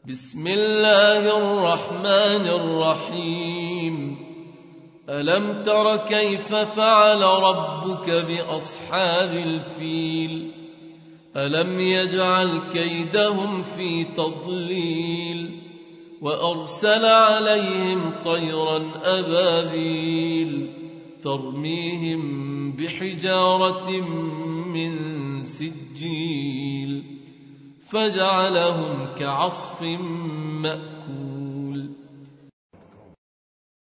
بسم الله الرحمن الرحيم ألم تر كيف فعل ربك بأصحاب الفيل ألم يجعل كيدهم في تضليل وأرسل عليهم طيرا أبابيل ترميهم بحجارة من سجيل فجعلهم كعصف مأكول